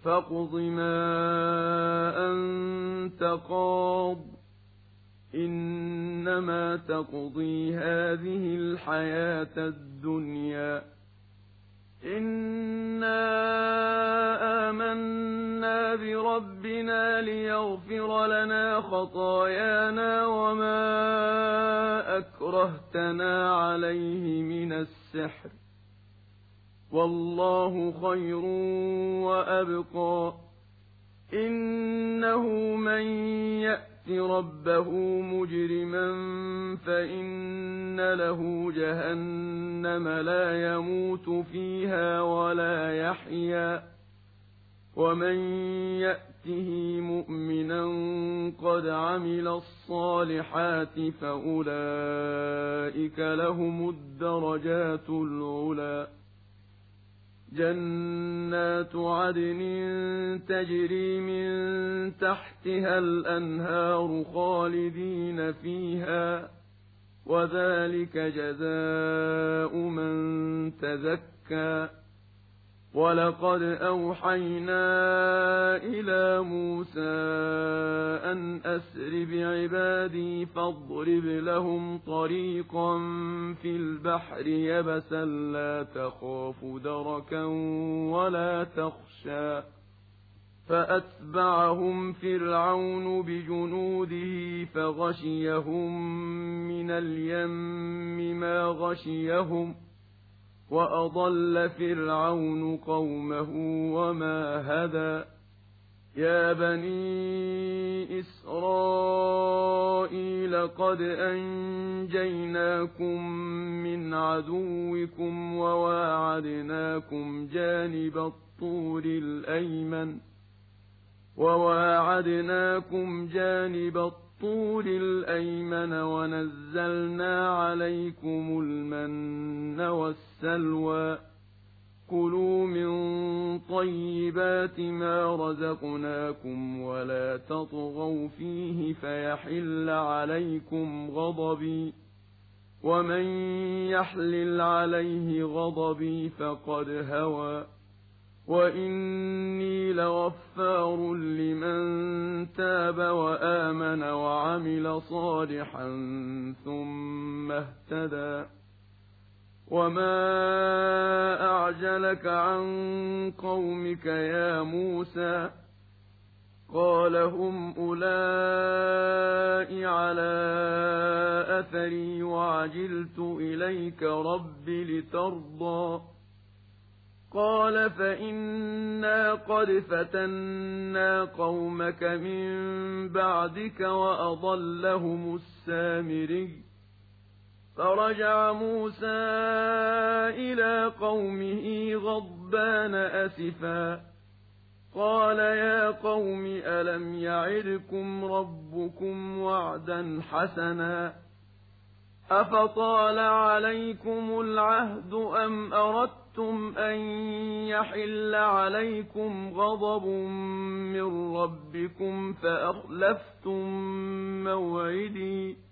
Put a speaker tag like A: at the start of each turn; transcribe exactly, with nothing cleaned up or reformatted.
A: فاقض ما أنت قاض إنما تقضي هذه الحياة الدنيا إنا آمنا بربنا ليغفر لنا خطايانا وما أكرهتنا عليه من السحر والله خير وأبقى إنه من يأت ربه مجرما فإن له جهنم لا يموت فيها ولا يحيا ومن يأته مؤمنا قد عمل الصالحات فأولئك لهم الدرجات العلى جنات عدن تجري من تحتها الأنهار خالدين فيها وذلك جزاء من تزكى ولقد أوحينا إلى موسى أن أسر بعبادي فاضرب لهم طريقا في البحر يبسا لا تخاف دركا ولا تخشى فأتبعهم فرعون بجنوده فغشيهم من اليم ما غشيهم وأضل فرعون قومه وما هدى يا بني إسرائيل قد أنجيناكم من عدوكم وواعدناكم جانب الطور الأيمن وواعدناكم جانب الطور الأيمن ونزلنا عليكم المن والسلوى كلوا من طيبات ما رزقناكم ولا تطغوا فيه فيحل عليكم غضبي ومن يحلل عليه غضبي فقد هوى وإني لغفار لمن تاب وآمن وعمل صالحا ثم اهتدى وما أعجلك عن قومك يا موسى قال هم أولئك على أثري وعجلت إليك رب لترضى قال فإنا قد فتنا قومك من بعدك وأضلهم السامري فرجع موسى إلى قومه غضبان أسفا قال يا قوم ألم يعدكم ربكم وعدا حسنا أفطال عليكم العهد أم أردتم أن يحل عليكم غضب من ربكم فأخلفتم موعدي